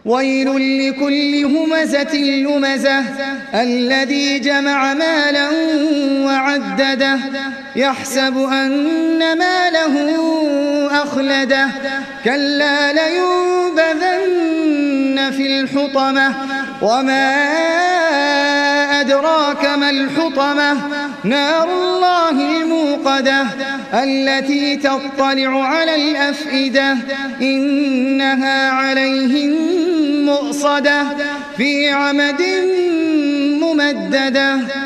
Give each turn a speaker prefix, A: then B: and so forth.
A: ويل لكل همزة لمزة الذي جمع مالا وعدده يحسب أن ماله أخلده كلا لينبذن في الحطمة وما أدراك ما الحطمة نار الله الموقدة التي تطلع على الأفئدة إنها عليهم مؤصدة في عمد ممددة.